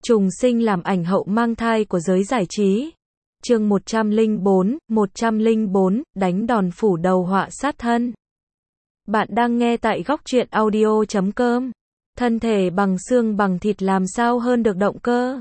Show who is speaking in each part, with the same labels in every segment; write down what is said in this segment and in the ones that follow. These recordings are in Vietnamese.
Speaker 1: Trùng sinh làm ảnh hậu mang thai của giới giải trí. Chương 104, đánh đòn phủ đầu họa sát thân. Bạn đang nghe tại góc truyện audio.com. Thân thể bằng xương bằng thịt làm sao hơn được động cơ.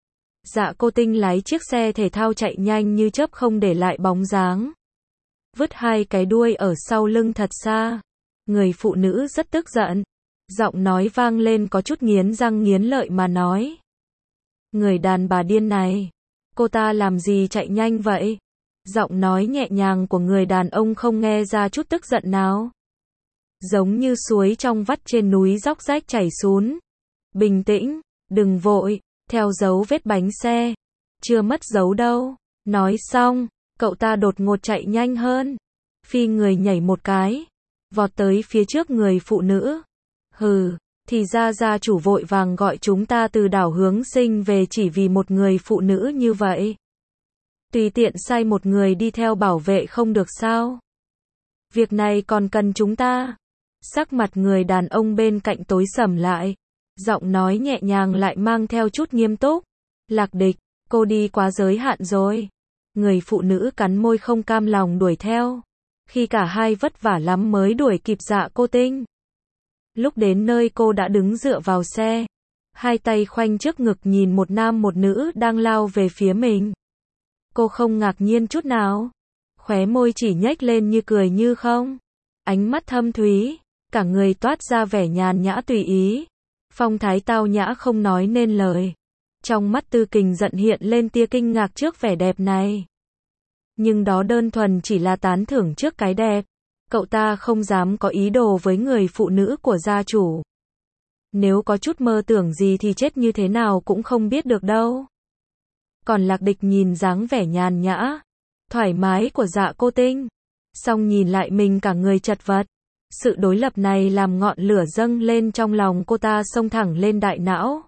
Speaker 1: Dạ cô Tinh lái chiếc xe thể thao chạy nhanh như chớp không để lại bóng dáng. Vứt hai cái đuôi ở sau lưng thật xa. Người phụ nữ rất tức giận. Giọng nói vang lên có chút nghiến răng nghiến lợi mà nói. Người đàn bà điên này. Cô ta làm gì chạy nhanh vậy? Giọng nói nhẹ nhàng của người đàn ông không nghe ra chút tức giận nào. Giống như suối trong vắt trên núi róc rách chảy xuống. Bình tĩnh, đừng vội, theo dấu vết bánh xe. Chưa mất dấu đâu. Nói xong, cậu ta đột ngột chạy nhanh hơn. Phi người nhảy một cái. Vọt tới phía trước người phụ nữ. Hừ, thì ra gia chủ vội vàng gọi chúng ta từ đảo Hướng Sinh về chỉ vì một người phụ nữ như vậy. Tùy tiện sai một người đi theo bảo vệ không được sao? Việc này còn cần chúng ta. Sắc mặt người đàn ông bên cạnh tối sầm lại. Giọng nói nhẹ nhàng lại mang theo chút nghiêm túc. Lạc Địch, cô đi quá giới hạn rồi. Người phụ nữ cắn môi không cam lòng đuổi theo. Khi cả hai vất vả lắm mới đuổi kịp Dạ cô Tinh. Lúc đến nơi cô đã đứng dựa vào xe. Hai tay khoanh trước ngực nhìn một nam một nữ đang lao về phía mình. Cô không ngạc nhiên chút nào. Khóe môi chỉ nhếch lên như cười như không. Ánh mắt thâm thúy. Cả người toát ra vẻ nhàn nhã tùy ý. Phong thái tao nhã không nói nên lời. Trong mắt Tư Kình giận hiện lên tia kinh ngạc trước vẻ đẹp này. Nhưng đó đơn thuần chỉ là tán thưởng trước cái đẹp. Cậu ta không dám có ý đồ với người phụ nữ của gia chủ. Nếu có chút mơ tưởng gì thì chết như thế nào cũng không biết được đâu. Còn Lạc Địch nhìn dáng vẻ nhàn nhã, thoải mái của Dạ cô Tinh. Xong nhìn lại mình cả người chật vật. Sự đối lập này làm ngọn lửa dâng lên trong lòng cô ta xông thẳng lên đại não.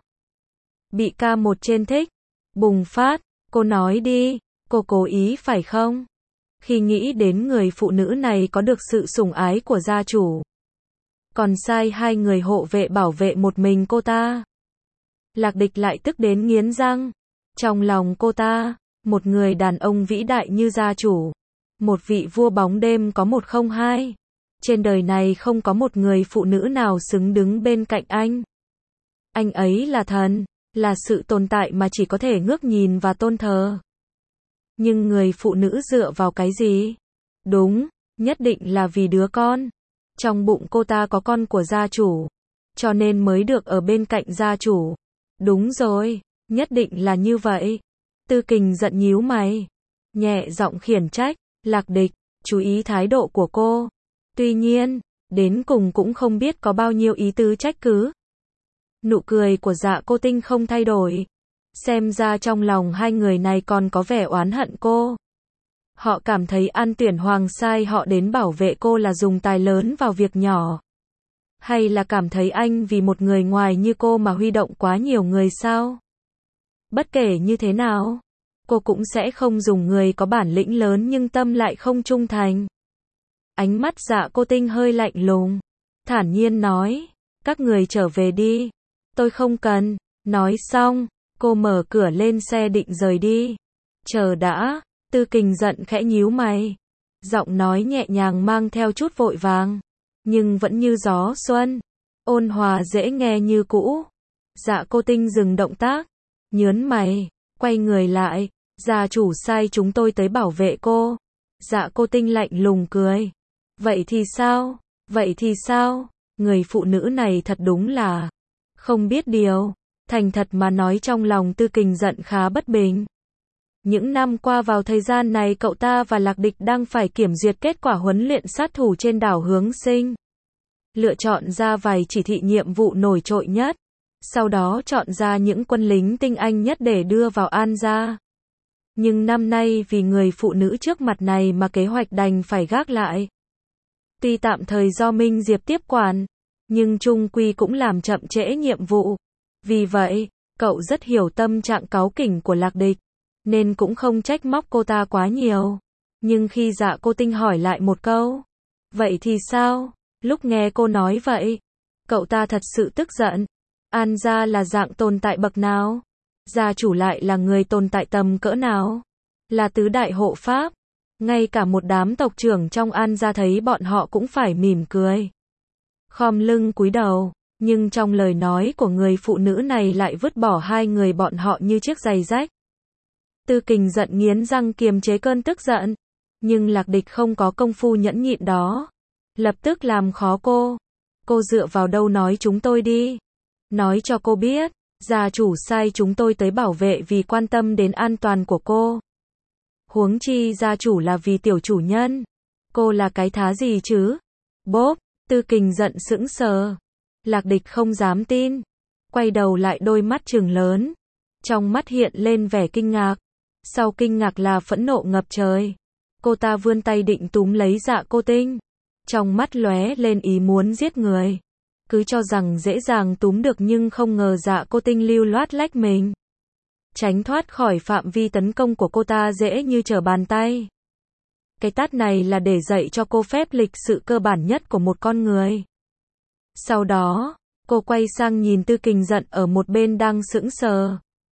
Speaker 1: Bị ca một trên thích. Bùng phát, cô nói đi, cô cố ý phải không? Khi nghĩ đến người phụ nữ này có được sự sủng ái của gia chủ. Còn sai hai người hộ vệ bảo vệ một mình cô ta. Lạc Địch lại tức đến nghiến răng. Trong lòng cô ta, một người đàn ông vĩ đại như gia chủ. Một vị vua bóng đêm có một không hai. Trên đời này không có một người phụ nữ nào xứng đứng bên cạnh anh. Anh ấy là thần, là sự tồn tại mà chỉ có thể ngước nhìn và tôn thờ. Nhưng người phụ nữ dựa vào cái gì? Đúng, nhất định là vì đứa con. Trong bụng cô ta có con của gia chủ. Cho nên mới được ở bên cạnh gia chủ. Đúng rồi, nhất định là như vậy. Tư Kình giận nhíu mày. Nhẹ giọng khiển trách. Lạc Địch, chú ý thái độ của cô. Tuy nhiên, đến cùng cũng không biết có bao nhiêu ý tứ trách cứ. Nụ cười của Dạ cô Tinh không thay đổi. Xem ra trong lòng hai người này còn có vẻ oán hận cô. Họ cảm thấy An Tuyển Hoàng sai họ đến bảo vệ cô là dùng tài lớn vào việc nhỏ. Hay là cảm thấy anh vì một người ngoài như cô mà huy động quá nhiều người sao? Bất kể như thế nào, cô cũng sẽ không dùng người có bản lĩnh lớn nhưng tâm lại không trung thành. Ánh mắt Dạ cô Tinh hơi lạnh lùng. Thản nhiên nói, các người trở về đi. Tôi không cần. Nói xong, cô mở cửa lên xe định rời đi. Chờ đã, Tư Kình giận khẽ nhíu mày. Giọng nói nhẹ nhàng mang theo chút vội vàng. Nhưng vẫn như gió xuân. Ôn hòa dễ nghe như cũ. Dạ cô Tinh dừng động tác. Nhớn mày, quay người lại. Gia chủ sai chúng tôi tới bảo vệ cô. Dạ cô Tinh lạnh lùng cười. Vậy thì sao? Vậy thì sao? Người phụ nữ này thật đúng là không biết điều. Thành thật mà nói trong lòng Tư Kình giận khá bất bình. Những năm qua vào thời gian này cậu ta và Lạc Địch đang phải kiểm duyệt kết quả huấn luyện sát thủ trên đảo Hướng Sinh. Lựa chọn ra vài chỉ thị nhiệm vụ nổi trội nhất. Sau đó chọn ra những quân lính tinh anh nhất để đưa vào An gia. Nhưng năm nay vì người phụ nữ trước mặt này mà kế hoạch đành phải gác lại. Tuy tạm thời do Minh Diệp tiếp quản, nhưng chung quy cũng làm chậm trễ nhiệm vụ. Vì vậy, cậu rất hiểu tâm trạng cáu kỉnh của Lạc Địch, nên cũng không trách móc cô ta quá nhiều. Nhưng khi Dạ cô Tinh hỏi lại một câu, vậy thì sao? Lúc nghe cô nói vậy, cậu ta thật sự tức giận. An gia là dạng tồn tại bậc nào? Gia chủ lại là người tồn tại tầm cỡ nào? Là tứ đại hộ pháp. Ngay cả một đám tộc trưởng trong An gia thấy bọn họ cũng phải mỉm cười. Khom lưng cúi đầu, nhưng trong lời nói của người phụ nữ này lại vứt bỏ hai người bọn họ như chiếc giày rách. Tư Kình giận nghiến răng kiềm chế cơn tức giận, nhưng Lạc Địch không có công phu nhẫn nhịn đó. Lập tức làm khó cô. Cô dựa vào đâu nói chúng tôi đi? Nói cho cô biết, gia chủ sai chúng tôi tới bảo vệ vì quan tâm đến an toàn của cô. Huống chi gia chủ là vì tiểu chủ nhân. Cô là cái thá gì chứ? Bốp, Tư Kình giận sững sờ. Lạc Địch không dám tin. Quay đầu lại đôi mắt trừng lớn. Trong mắt hiện lên vẻ kinh ngạc. Sau kinh ngạc là phẫn nộ ngập trời. Cô ta vươn tay định túm lấy Dạ Cô Tinh. Trong mắt lóe lên ý muốn giết người. Cứ cho rằng dễ dàng túm được nhưng không ngờ Dạ Cô Tinh lưu loát lách mình. Tránh thoát khỏi phạm vi tấn công của cô ta dễ như trở bàn tay. Cái tát này là để dạy cho cô phép lịch sự cơ bản nhất của một con người. Sau đó, cô quay sang nhìn Tư Kình giận ở một bên đang sững sờ.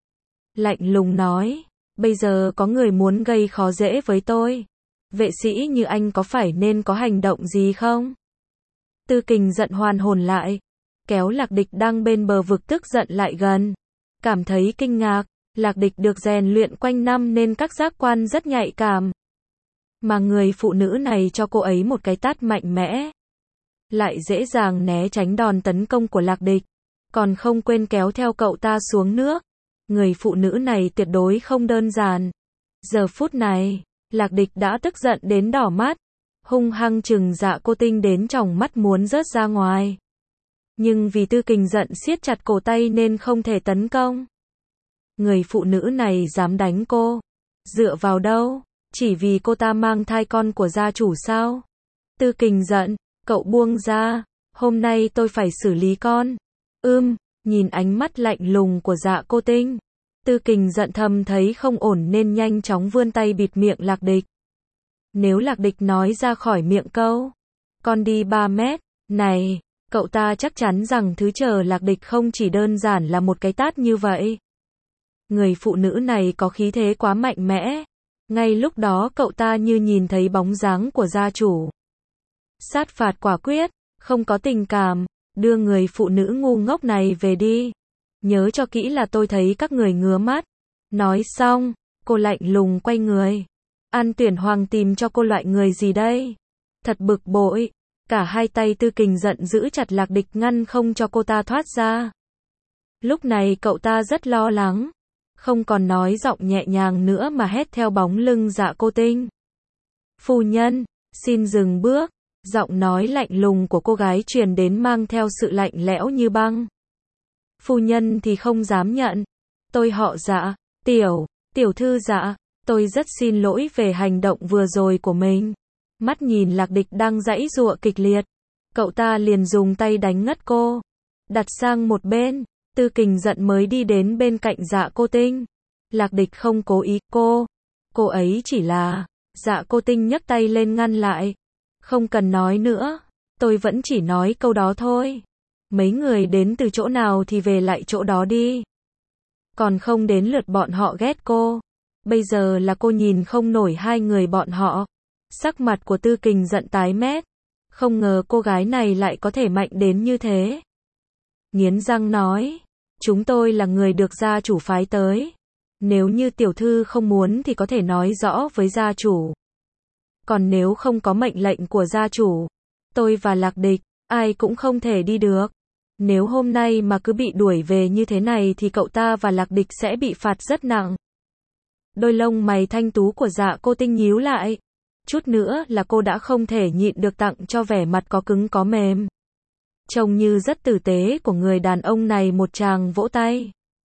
Speaker 1: Lạnh lùng nói, bây giờ có người muốn gây khó dễ với tôi. Vệ sĩ như anh có phải nên có hành động gì không? Tư Kình giận hoàn hồn lại, kéo Lạc Địch đang bên bờ vực tức giận lại gần. Cảm thấy kinh ngạc, Lạc Địch được rèn luyện quanh năm nên các giác quan rất nhạy cảm. Mà người phụ nữ này cho cô ấy một cái tát mạnh mẽ. Lại dễ dàng né tránh đòn tấn công của Lạc Địch. Còn không quên kéo theo cậu ta xuống nước. Người phụ nữ này tuyệt đối không đơn giản. Giờ phút này, Lạc Địch đã tức giận đến đỏ mắt. Hung hăng chừng Dạ Cô Tinh đến tròng mắt muốn rớt ra ngoài. Nhưng vì Tư Kình giận siết chặt cổ tay nên không thể tấn công. Người phụ nữ này dám đánh cô. Dựa vào đâu? Chỉ vì cô ta mang thai con của gia chủ sao? Tư Kình giận, cậu buông ra. Hôm nay tôi phải xử lý con. Nhìn ánh mắt lạnh lùng của Dạ Cô Tinh. Tư Kình giận thầm thấy không ổn nên nhanh chóng vươn tay bịt miệng Lạc Địch. Nếu Lạc Địch nói ra khỏi miệng câu, con đi 3 mét, này, cậu ta chắc chắn rằng thứ chờ Lạc Địch không chỉ đơn giản là một cái tát như vậy. Người phụ nữ này có khí thế quá mạnh mẽ. Ngay lúc đó cậu ta như nhìn thấy bóng dáng của gia chủ. Sát phạt quả quyết, không có tình cảm, đưa người phụ nữ ngu ngốc này về đi. Nhớ cho kỹ là tôi thấy các người ngứa mắt. Nói xong, cô lạnh lùng quay người. An Tuyển Hoàng tìm cho cô loại người gì đây? Thật bực bội. Cả hai tay Tư Kình giận giữ chặt Lạc Địch ngăn không cho cô ta thoát ra. Lúc này cậu ta rất lo lắng. Không còn nói giọng nhẹ nhàng nữa mà hét theo bóng lưng Dạ Cô Tinh. Phu nhân, xin dừng bước. Giọng nói lạnh lùng của cô gái truyền đến mang theo sự lạnh lẽo như băng. Phu nhân thì không dám nhận. Tôi họ Dạ, tiểu thư Dạ, tôi rất xin lỗi về hành động vừa rồi của mình. Mắt nhìn Lạc Địch đang giãy giụa kịch liệt. Cậu ta liền dùng tay đánh ngất cô. Đặt sang một bên. Tư Kình giận mới đi đến bên cạnh Dạ Cô Tinh. Lạc Địch không cố ý cô ấy chỉ là... Dạ Cô Tinh nhấc tay lên ngăn lại. Không cần nói nữa, tôi vẫn chỉ nói câu đó thôi. Mấy người đến từ chỗ nào thì về lại chỗ đó đi. Còn không đến lượt bọn họ ghét cô. Bây giờ là cô nhìn không nổi hai người bọn họ. Sắc mặt của Tư Kình giận tái mét. Không ngờ cô gái này lại có thể mạnh đến như thế. Nghiến răng nói, chúng tôi là người được gia chủ phái tới. Nếu như tiểu thư không muốn thì có thể nói rõ với gia chủ. Còn nếu không có mệnh lệnh của gia chủ, tôi và Lạc Địch, ai cũng không thể đi được. Nếu hôm nay mà cứ bị đuổi về như thế này thì cậu ta và Lạc Địch sẽ bị phạt rất nặng. Đôi lông mày thanh tú của Dạ Cô Tinh nhíu lại. Chút nữa là cô đã không thể nhịn được tặng cho vẻ mặt có cứng có mềm. Trông như rất tử tế của người đàn ông này một tràng vỗ tay.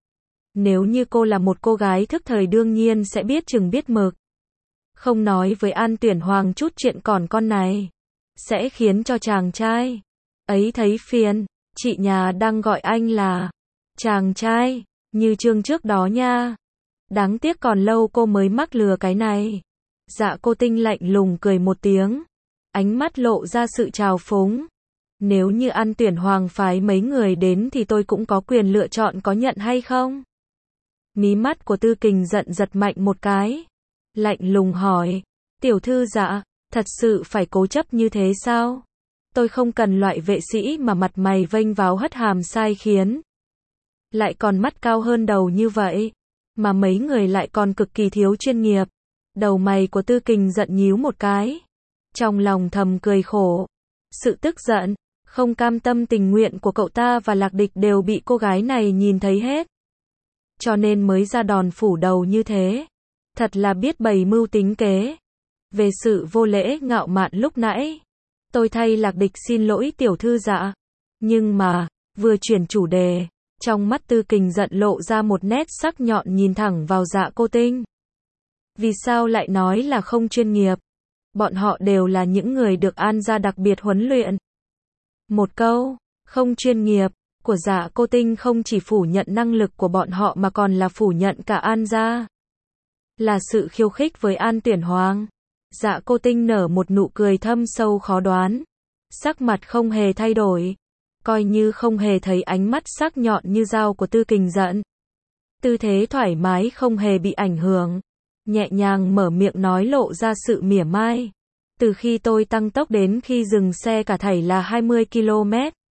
Speaker 1: Nếu như cô là một cô gái thức thời đương nhiên sẽ biết chừng biết mực. Không nói với An Tuyển Hoàng chút chuyện còn con này. Sẽ khiến cho chàng trai ấy thấy phiền. Chị nhà đang gọi anh là chàng trai, như chương trước đó nha. Đáng tiếc còn lâu cô mới mắc lừa cái này. Dạ Cô Tinh lạnh lùng cười một tiếng. Ánh mắt lộ ra sự trào phúng. Nếu như An Tuyển Hoàng phái mấy người đến thì tôi cũng có quyền lựa chọn có nhận hay không. Mí mắt của Tư Kình giận giật mạnh một cái. Lạnh lùng hỏi. Tiểu thư Dạ, thật sự phải cố chấp như thế sao? Tôi không cần loại vệ sĩ mà mặt mày vênh váo hất hàm sai khiến. Lại còn mắt cao hơn đầu như vậy. Mà mấy người lại còn cực kỳ thiếu chuyên nghiệp. Đầu mày của Tư Kình giận nhíu một cái. Trong lòng thầm cười khổ. Sự tức giận, không cam tâm tình nguyện của cậu ta và Lạc Địch đều bị cô gái này nhìn thấy hết. Cho nên mới ra đòn phủ đầu như thế. Thật là biết bày mưu tính kế. Về sự vô lễ ngạo mạn lúc nãy, tôi thay Lạc Địch xin lỗi tiểu thư Dạ. Nhưng mà, vừa chuyển chủ đề, trong mắt Tư Kình giận lộ ra một nét sắc nhọn nhìn thẳng vào Dạ Cô Tinh. Vì sao lại nói là không chuyên nghiệp? Bọn họ đều là những người được An gia đặc biệt huấn luyện. Một câu, không chuyên nghiệp, của Dạ Cô Tinh không chỉ phủ nhận năng lực của bọn họ mà còn là phủ nhận cả An gia. Là sự khiêu khích với An Tuyển Hoàng. Dạ Cô Tinh nở một nụ cười thâm sâu khó đoán. Sắc mặt không hề thay đổi. Coi như không hề thấy ánh mắt sắc nhọn như dao của Tư Kình giận. Tư thế thoải mái không hề bị ảnh hưởng. Nhẹ nhàng mở miệng nói lộ ra sự mỉa mai. Từ khi tôi tăng tốc đến khi dừng xe cả thảy là 20 km.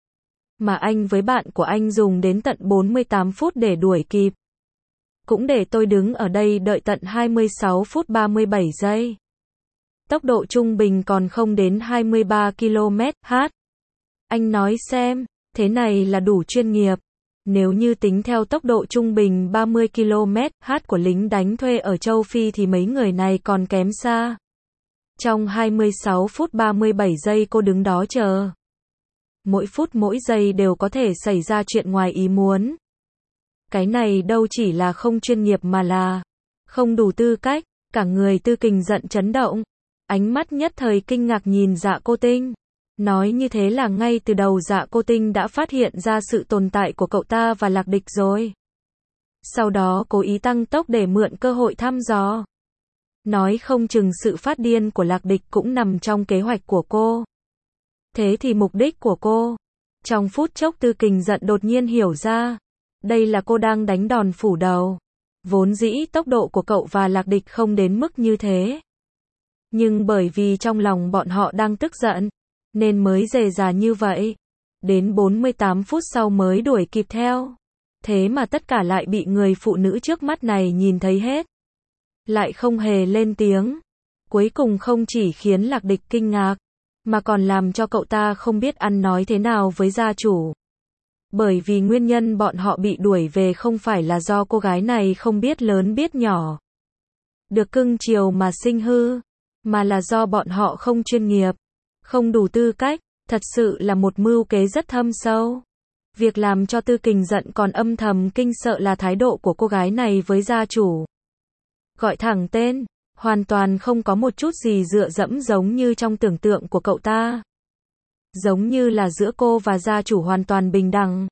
Speaker 1: Mà anh với bạn của anh dùng đến tận 48 phút để đuổi kịp. Cũng để tôi đứng ở đây đợi tận 26 phút 37 giây. Tốc độ trung bình còn không đến 23 km/h. Anh nói xem, thế này là đủ chuyên nghiệp. Nếu như tính theo tốc độ trung bình 30 km/h của lính đánh thuê ở châu Phi thì mấy người này còn kém xa. Trong 26 phút 37 giây cô đứng đó chờ. Mỗi phút mỗi giây đều có thể xảy ra chuyện ngoài ý muốn. Cái này đâu chỉ là không chuyên nghiệp mà là không đủ tư cách. Cả người Tư Kình giận chấn động. Ánh mắt nhất thời kinh ngạc nhìn Dạ Cô Tinh. Nói như thế là ngay từ đầu Dạ Cô Tinh đã phát hiện ra sự tồn tại của cậu ta và Lạc Địch rồi. Sau đó cố ý tăng tốc để mượn cơ hội thăm dò. Nói không chừng sự phát điên của Lạc Địch cũng nằm trong kế hoạch của cô. Thế thì mục đích của cô. Trong phút chốc Tư Kình giận đột nhiên hiểu ra. Đây là cô đang đánh đòn phủ đầu. Vốn dĩ tốc độ của cậu và Lạc Địch không đến mức như thế. Nhưng bởi vì trong lòng bọn họ đang tức giận, nên mới dè dà như vậy. Đến 48 phút sau mới đuổi kịp theo. Thế mà tất cả lại bị người phụ nữ trước mắt này nhìn thấy hết. Lại không hề lên tiếng. Cuối cùng không chỉ khiến Lạc Địch kinh ngạc, mà còn làm cho cậu ta không biết ăn nói thế nào với gia chủ. Bởi vì nguyên nhân bọn họ bị đuổi về không phải là do cô gái này không biết lớn biết nhỏ, được cưng chiều mà sinh hư, mà là do bọn họ không chuyên nghiệp, không đủ tư cách. Thật sự là một mưu kế rất thâm sâu. Việc làm cho Tư Kình giận còn âm thầm kinh sợ là thái độ của cô gái này với gia chủ. Gọi thẳng tên, hoàn toàn không có một chút gì dựa dẫm giống như trong tưởng tượng của cậu ta. Giống như là giữa cô và gia chủ hoàn toàn bình đẳng.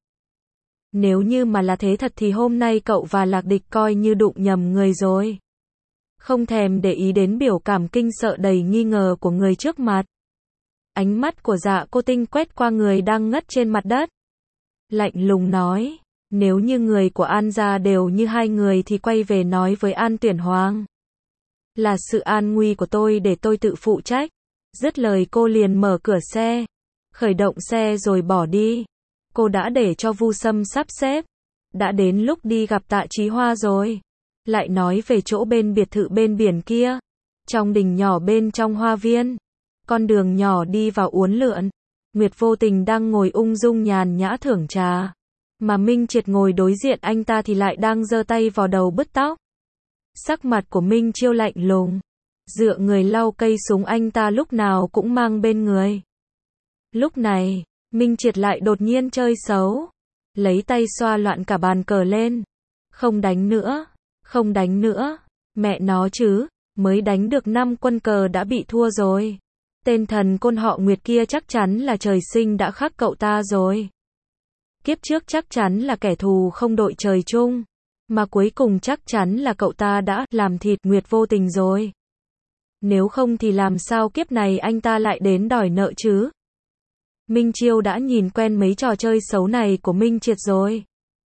Speaker 1: Nếu như mà là thế thật thì hôm nay cậu và Lạc Địch coi như đụng nhầm người rồi. Không thèm để ý đến biểu cảm kinh sợ đầy nghi ngờ của người trước mặt. Ánh mắt của Dạ Cô Tinh quét qua người đang ngất trên mặt đất. Lạnh lùng nói, nếu như người của An gia đều như hai người thì quay về nói với An Tuyển Hoàng. Là sự an nguy của tôi để tôi tự phụ trách. Dứt lời cô liền mở cửa xe, khởi động xe rồi bỏ đi. Cô đã để cho Vu Sâm sắp xếp. Đã đến lúc đi gặp Tạ Chí Hoa rồi. Lại nói về chỗ bên biệt thự bên biển kia. Trong đình nhỏ bên trong hoa viên. Con đường nhỏ đi vào uốn lượn. Nguyệt Vô Tình đang ngồi ung dung nhàn nhã thưởng trà. Mà Minh Triệt ngồi đối diện anh ta thì lại đang giơ tay vào đầu bứt tóc. Sắc mặt của Minh Chiêu lạnh lùng. Dựa người lau cây súng anh ta lúc nào cũng mang bên người. Lúc này, Minh Triệt lại đột nhiên chơi xấu. Lấy tay xoa loạn cả bàn cờ lên. Không đánh nữa, không đánh nữa. Mẹ nó chứ, mới đánh được 5 quân cờ đã bị thua rồi. Tên thần côn họ Nguyệt kia chắc chắn là trời sinh đã khắc cậu ta rồi. Kiếp trước chắc chắn là kẻ thù không đội trời chung. Mà cuối cùng chắc chắn là cậu ta đã làm thịt Nguyệt Vô Tình rồi. Nếu không thì làm sao kiếp này anh ta lại đến đòi nợ chứ? Minh Chiêu đã nhìn quen mấy trò chơi xấu này của Minh Triệt rồi.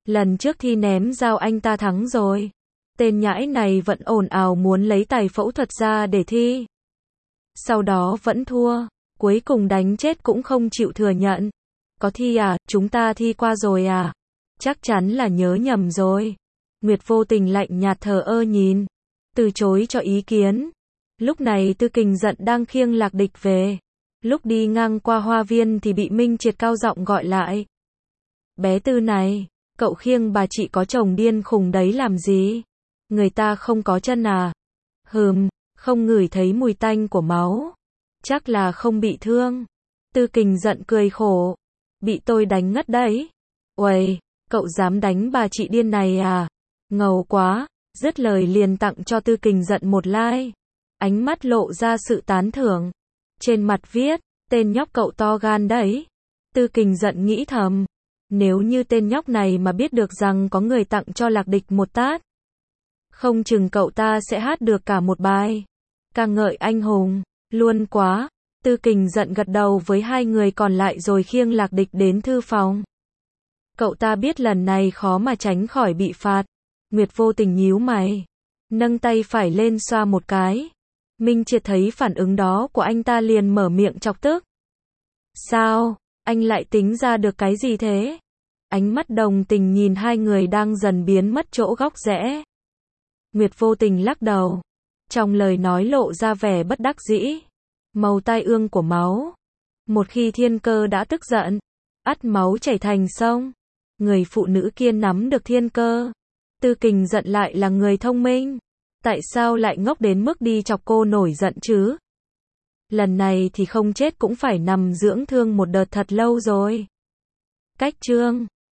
Speaker 1: Lần trước thi ném dao anh ta thắng rồi. Tên nhãi này vẫn ồn ào muốn lấy tài phẫu thuật ra để thi. Sau đó vẫn thua. Cuối cùng đánh chết cũng không chịu thừa nhận. Có thi à, chúng ta thi qua rồi à? Chắc chắn là nhớ nhầm rồi. Nguyệt vô tình lạnh nhạt thờ ơ nhìn. Từ chối cho ý kiến. Lúc này Tư Kình giận đang khiêng Lạc Địch về. Lúc đi ngang qua hoa viên thì bị Minh Triệt cao giọng gọi lại. Bé Tư này, cậu khiêng bà chị có chồng điên khùng đấy làm gì? Người ta không có chân à? Không ngửi thấy mùi tanh của máu. Chắc là không bị thương. Tư Kình giận cười khổ. Bị tôi đánh ngất đấy. Uầy, cậu dám đánh bà chị điên này à? Ngầu quá. Dứt lời liền tặng cho Tư Kình giận một like. Ánh mắt lộ ra sự tán thưởng. Trên mặt viết, tên nhóc cậu to gan đấy. Tư Kình giận nghĩ thầm. Nếu như tên nhóc này mà biết được rằng có người tặng cho Lạc Địch một tát, không chừng cậu ta sẽ hát được cả một bài ca ngợi anh hùng. Luôn quá. Tư Kình giận gật đầu với hai người còn lại rồi khiêng Lạc Địch đến thư phòng. Cậu ta biết lần này khó mà tránh khỏi bị phạt. Nguyệt vô tình nhíu mày, nâng tay phải lên xoa một cái. Minh Triệt thấy phản ứng đó của anh ta liền mở miệng chọc tức. Sao, anh lại tính ra được cái gì thế? Ánh mắt đồng tình nhìn hai người đang dần biến mất chỗ góc rẽ. Nguyệt vô tình lắc đầu, trong lời nói lộ ra vẻ bất đắc dĩ. Màu tai ương của máu. Một khi thiên cơ đã tức giận, ắt máu chảy thành sông. Người phụ nữ kia nắm được thiên cơ. Tư Kình giận lại là người thông minh. Tại sao lại ngốc đến mức đi chọc cô nổi giận chứ? Lần này thì không chết cũng phải nằm dưỡng thương một đợt thật lâu rồi. Cách chương